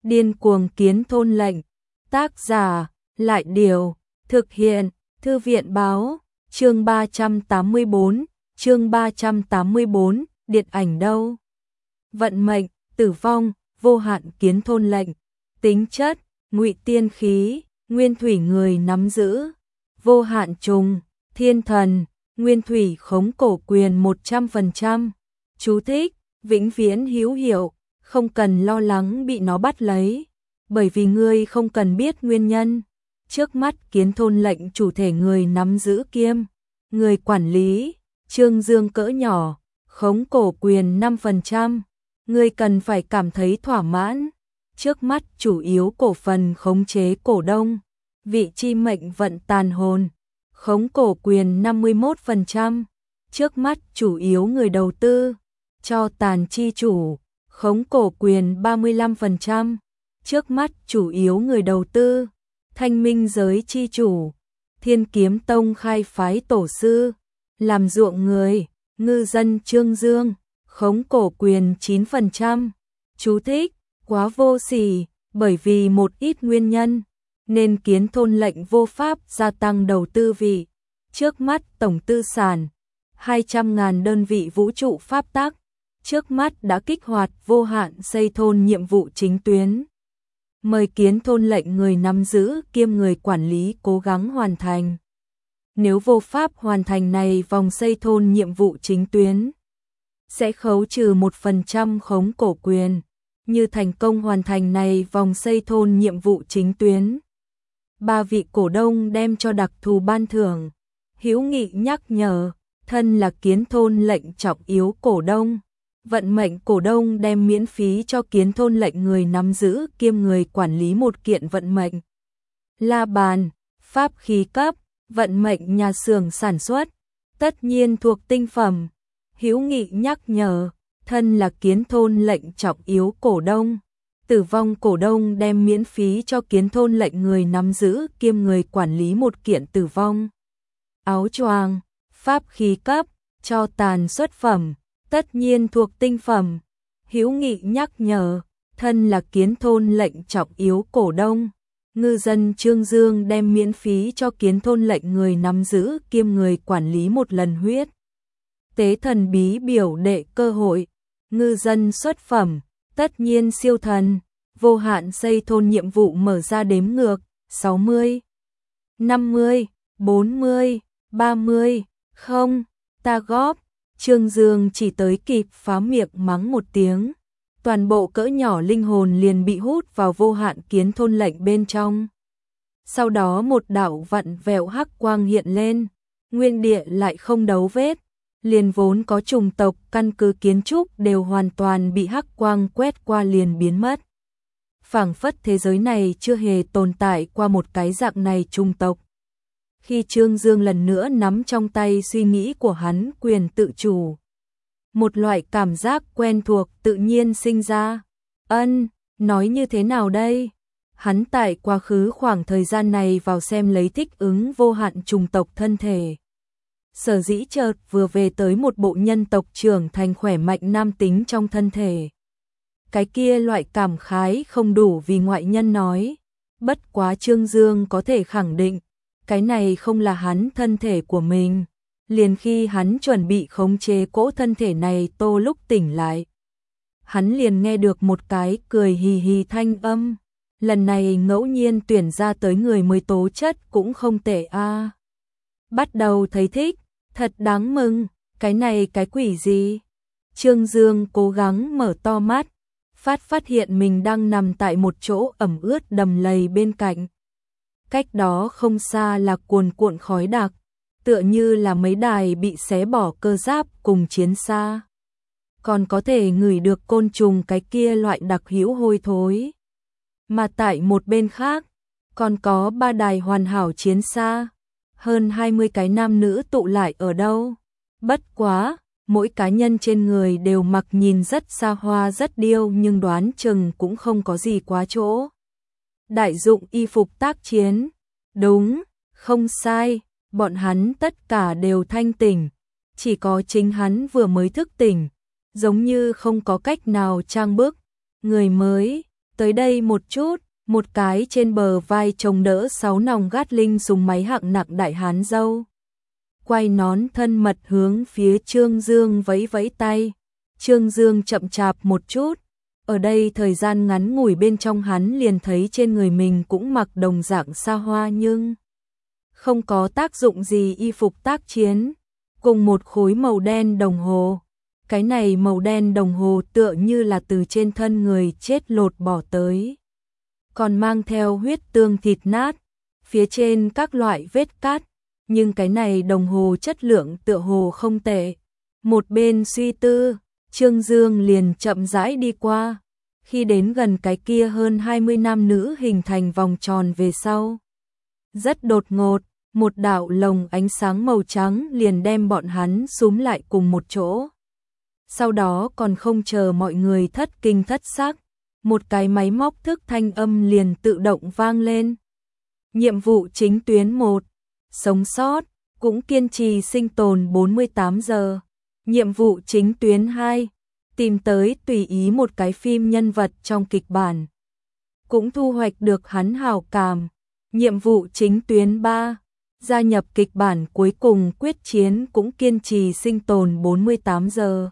Điên cuồng kiến thôn lệnh. Tác giả, Lại Điều. Thực hiện, Thư viện Báo. Chương 384, chương 384, điện ảnh đâu? Vận mệnh, tử vong, vô hạn kiến thôn lệnh. Tính chất, ngụy tiên khí, nguyên thủy người nắm giữ. Vô hạn trùng, thiên thần, nguyên thủy khống cổ quyền 100%. Chú thích, vĩnh viễn hữu hiệu, không cần lo lắng bị nó bắt lấy, bởi vì ngươi không cần biết nguyên nhân. Trước mắt kiến thôn lệnh chủ thể người nắm giữ kiêm người quản lý, Trương Dương cỡ nhỏ, khống cổ quyền 5%. Ngươi cần phải cảm thấy thỏa mãn. Trước mắt chủ yếu cổ phần khống chế cổ đông, vị chi mệnh vận tàn hồn, khống cổ quyền 51%. Trước mắt chủ yếu người đầu tư, cho tàn chi chủ, khống cổ quyền 35%. Trước mắt chủ yếu người đầu tư, thanh minh giới chi chủ, Thiên Kiếm Tông khai phái tổ sư, làm ruộng người, ngư dân Trương Dương, khống cổ quyền 9%. Chú thích, quá vô sỉ, bởi vì một ít nguyên nhân, nên kiến thôn lệnh vô pháp gia tăng đầu tư vị. Trước mắt tổng tư sản, 200.000 đơn vị vũ trụ pháp tắc. Trước mắt đã kích hoạt vô hạn xây thôn nhiệm vụ chính tuyến. Mời kiến thôn lệnh người nắm giữ kiêm người quản lý cố gắng hoàn thành. Nếu vô pháp hoàn thành này vòng xây thôn nhiệm vụ chính tuyến, sẽ khấu trừ 1% khống cổ quyền. Như thành công hoàn thành này vòng xây thôn nhiệm vụ chính tuyến, 3 vị cổ đông đem cho đặc thù ban thưởng. Hữu nghị nhắc nhở, thân là kiến thôn lệnh trọng yếu cổ đông, vận mệnh cổ đông đem miễn phí cho kiến thôn lệnh người nắm giữ kiêm người quản lý một kiện vận mệnh la bàn, pháp khí cấp, vận mệnh nhà xưởng sản xuất, tất nhiên thuộc tinh phẩm. Hữu nghị nhắc nhở, thân là kiến thôn lệnh trọng yếu cổ đông, tử vong cổ đông đem miễn phí cho kiến thôn lệnh người nắm giữ kiêm người quản lý một kiện tử vong áo choàng, pháp khí cấp, cho tàn xuất phẩm, tất nhiên thuộc tinh phẩm. Hữu nghị nhắc nhở, thân là kiến thôn lệnh trọng yếu cổ đông, ngư dân Trương Dương đem miễn phí cho kiến thôn lệnh người nắm giữ kiêm người quản lý một lần huyết tế thần bí biểu đệ cơ hội. Ngư dân xuất phẩm, tất nhiên siêu thần, vô hạn xây thôn nhiệm vụ mở ra đếm ngược, 60, 50, 40, 30, không, ta góp. Trương Dương chỉ tới kịp phá miệng mắng một tiếng, toàn bộ cỡ nhỏ linh hồn liền bị hút vào vô hạn kiến thôn lệnh bên trong. Sau đó một đạo vặn vẹo hắc quang hiện lên, nguyên địa lại không dấu vết, liền vốn có chủng tộc căn cứ kiến trúc đều hoàn toàn bị hắc quang quét qua liền biến mất. Phảng phất thế giới này chưa hề tồn tại qua một cái dạng này chủng tộc. Khi Trương Dương lần nữa nắm trong tay suy nghĩ của hắn quyền tự chủ, một loại cảm giác quen thuộc tự nhiên sinh ra. Nói như thế nào đây? Hắn tại quá khứ khoảng thời gian này vào xem lấy thích ứng vô hạn chủng tộc thân thể. Sở dĩ chợt vừa về tới một bộ nhân tộc trưởng thành khỏe mạnh nam tính trong thân thể. Cái kia loại cảm khái không đủ vì ngoại nhân nói. Bất quá Trương Dương có thể khẳng định, cái này không là hắn thân thể của mình. Liền khi hắn chuẩn bị khống chế cỗ thân thể này tô lúc tỉnh lại, hắn liền nghe được một cái cười hì hì thanh âm. Lần này ngẫu nhiên tuyển ra tới người mới tố chất cũng không tệ a. Bắt đầu thấy thích, thật đáng mừng, cái này cái quỷ gì? Trương Dương cố gắng mở to mắt, phát hiện mình đang nằm tại một chỗ ẩm ướt đầm lầy bên cạnh. Cách đó không xa là cuồn cuộn khói đặc, tựa như là mấy đài bị xé bỏ cơ giáp cùng chiến xa. Còn có thể ngửi được côn trùng cái kia loại đặc hữu hôi thối. Mà tại một bên khác, còn có 3 đài hoàn hảo chiến xa. Hơn 20 cái nam nữ tụ lại ở đâu. Bất quá, mỗi cá nhân trên người đều mặc nhìn rất xa hoa rất điêu nhưng đoán chừng cũng không có gì quá chỗ. Đại dụng y phục tác chiến. Đúng, không sai, bọn hắn tất cả đều thanh tỉnh. Chỉ có chính hắn vừa mới thức tỉnh, giống như không có cách nào trang bức. Người mới, Tới đây một chút, một cái trên bờ vai chồng đỡ 6 nòng Gatling súng máy hạng nặng đại hán dâu. Quay nón thân mật hướng phía Trương Dương vẫy vẫy tay. Trương Dương chậm chạp một chút. Ở đây thời gian ngắn ngủi bên trong hắn liền thấy trên người mình cũng mặc đồng dạng xa hoa nhưng không có tác dụng gì y phục tác chiến, cùng một khối màu đen đồng hồ. Cái này màu đen đồng hồ tựa như là từ trên thân người chết lột bỏ tới. Còn mang theo huyết tương thịt nát, phía trên các loại vết cát, nhưng cái này đồng hồ chất lượng tựa hồ không tệ. Một bên suy tư, Trương Dương liền chậm rãi đi qua, khi đến gần cái kia hơn 20 nam nữ hình thành vòng tròn về sau. Rất đột ngột, một đạo lồng ánh sáng màu trắng liền đem bọn hắn súm lại cùng một chỗ. Sau đó còn không chờ mọi người thất kinh thất xác, một cái máy móc thức thanh âm liền tự động vang lên. Nhiệm vụ chính tuyến 1, sống sót, cũng kiên trì sinh tồn 48 giờ. Nhiệm vụ chính tuyến 2, tìm tới tùy ý một cái phim nhân vật trong kịch bản, cũng thu hoạch được hắn hảo cảm. Nhiệm vụ chính tuyến 3, gia nhập kịch bản cuối cùng quyết chiến cũng kiên trì sinh tồn 48 giờ.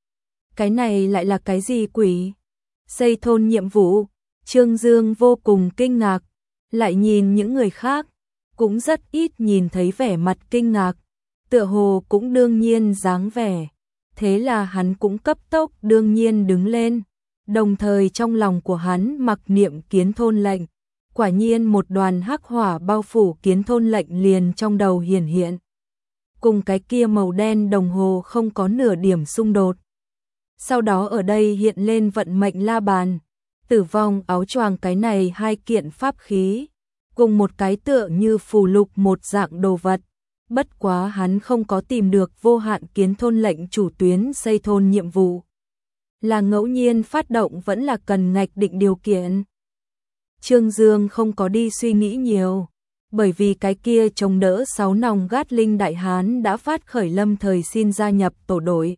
Cái này lại là cái gì quỷ? Xây thôn nhiệm vụ, Trương Dương vô cùng kinh ngạc, lại nhìn những người khác, cũng rất ít nhìn thấy vẻ mặt kinh ngạc, tựa hồ cũng đương nhiên dáng vẻ. Thế là hắn cũng cấp tốc đương nhiên đứng lên, đồng thời trong lòng của hắn mặc niệm kiến thôn lệnh. Quả nhiên một đoàn hắc hỏa bao phủ kiến thôn lệnh liền trong đầu hiển hiện. Cùng cái kia màu đen đồng hồ không có nửa điểm xung đột. Sau đó ở đây hiện lên vận mệnh la bàn, tử vong áo choàng, cái này hai kiện pháp khí, cùng một cái tựa như phù lục một dạng đồ vật. Bất quá hắn không có tìm được vô hạn kiến thôn lệnh chủ tuyến xây thôn nhiệm vụ. Là ngẫu nhiên phát động vẫn là cần ngạch định điều kiện. Trương Dương không có đi suy nghĩ nhiều, bởi vì cái kia chống đỡ 6 nòng Gatling đại hán đã phát khởi lâm thời xin gia nhập tổ đội.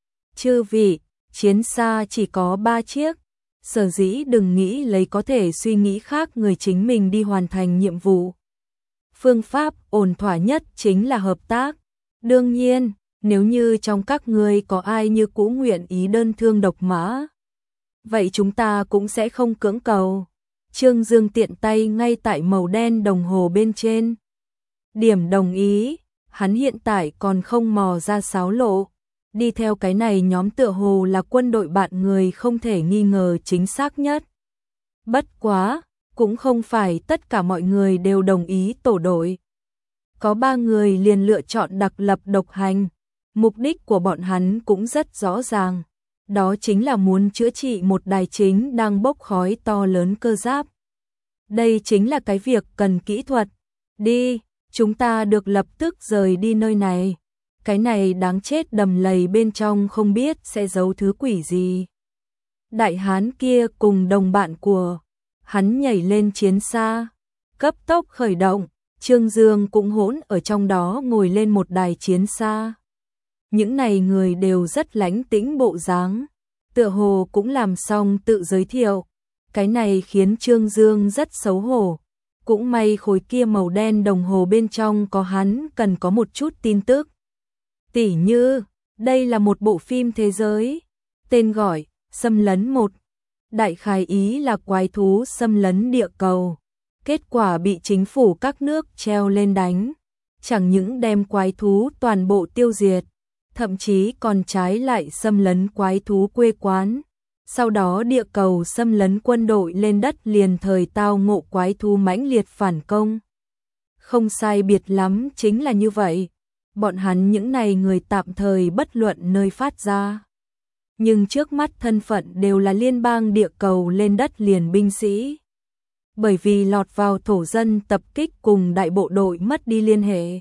Chư vị, chiến xa chỉ có 3 chiếc, sở dĩ đừng nghĩ lấy có thể suy nghĩ khác người chính mình đi hoàn thành nhiệm vụ. Phương pháp ổn thỏa nhất chính là hợp tác. Đương nhiên, nếu như trong các ngươi có ai như cũ nguyện ý đơn thương độc mã, vậy chúng ta cũng sẽ không cưỡng cầu. Trương Dương tiện tay ngay tại màu đen đồng hồ bên trên. Điểm đồng ý, hắn hiện tại còn không mò ra sáo lộ. Đi theo cái này nhóm tựa hồ là quân đội bạn người không thể nghi ngờ chính xác nhất. Bất quá, cũng không phải tất cả mọi người đều đồng ý tổ đội. Có 3 người liền lựa chọn đặc lập độc hành. Mục đích của bọn hắn cũng rất rõ ràng. Đó chính là muốn chữa trị một đài chính đang bốc khói to lớn cơ giáp. Đây chính là cái việc cần kỹ thuật. Đi, chúng ta được lập tức rời đi nơi này. Cái này đáng chết đầm lầy bên trong không biết sẽ giấu thứ quỷ gì. Đại hán kia cùng đồng bạn của hắn nhảy lên chiến xa, cấp tốc khởi động. Trương Dương cũng hỗn ở trong đó ngồi lên một đài chiến xa. Những này người đều rất lánh tĩnh bộ dáng, tựa hồ cũng làm xong tự giới thiệu. Cái này khiến Trương Dương rất xấu hổ. Cũng may khối kia màu đen đồng hồ bên trong có hắn cần có một chút tin tức. Tỉ như, đây là một bộ phim thế giới, tên gọi Xâm lấn 1. Đại khái ý là quái thú xâm lấn địa cầu. Kết quả bị chính phủ các nước treo lên đánh. Chẳng những đem quái thú toàn bộ tiêu diệt, thậm chí còn trái lại xâm lấn quái thú quê quán. Sau đó địa cầu xâm lấn quân đội lên đất liền thời tao ngộ quái thú mãnh liệt phản công. Không sai biệt lắm chính là như vậy. Bọn hắn những này người tạm thời bất luận nơi phát ra. Nhưng trước mắt thân phận đều là liên bang địa cầu lên đất liền binh sĩ. Bởi vì lọt vào thổ dân tập kích cùng đại bộ đội mất đi liên hệ.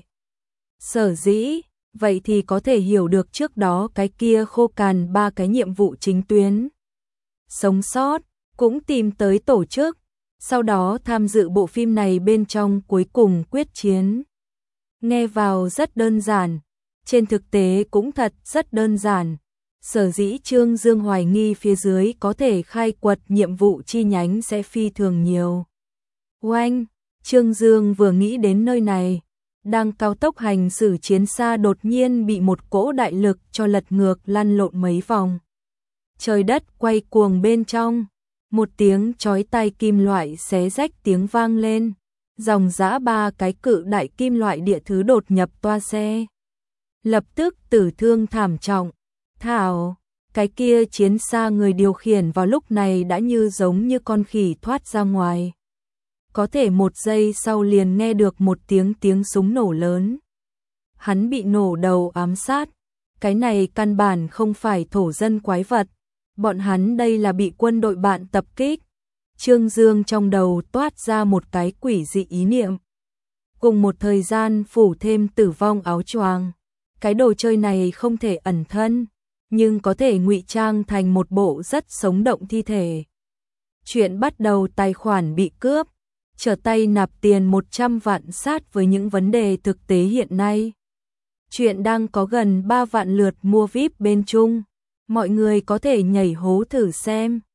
Sở dĩ, vậy thì có thể hiểu được trước đó cái kia khô cằn 3 cái nhiệm vụ chính tuyến. Sống sót, cũng tìm tới tổ chức, sau đó tham dự bộ phim này bên trong cuối cùng quyết chiến. Nghe vào rất đơn giản, trên thực tế cũng thật rất đơn giản. Sở dĩ Trương Dương hoài nghi phía dưới có thể khai quật nhiệm vụ chi nhánh sẽ phi thường nhiều. Oanh, Trương Dương vừa nghĩ đến nơi này, đang cao tốc hành xử chiến xa đột nhiên bị một cỗ đại lực cho lật ngược lăn lộn mấy vòng. Trời đất quay cuồng bên trong, một tiếng chói tai kim loại xé rách tiếng vang lên, dòng dã 3 cái cự đại kim loại địa thứ đột nhập toa xe. Lập tức tử thương thảm trọng. Thảo, cái kia chiến xa người điều khiển vào lúc này đã như giống như con khỉ thoát ra ngoài. Có thể một giây sau liền nghe được một tiếng súng nổ lớn. Hắn bị nổ đầu ám sát. Cái này căn bản không phải thổ dân quái vật. Bọn hắn đây là bị quân đội bạn tập kích. Trương Dương trong đầu toát ra một cái quỷ dị ý niệm. Cùng một thời gian phủ thêm tử vong áo choàng. Cái đồ chơi này không thể ẩn thân, nhưng có thể ngụy trang thành một bộ rất sống động thi thể. Chuyện bắt đầu tài khoản bị cướp, trở tay nạp tiền 100 vạn sát với những vấn đề thực tế hiện nay. Chuyện đang có gần 3 vạn lượt mua VIP bên Trung. Mọi người có thể nhảy hố thử xem.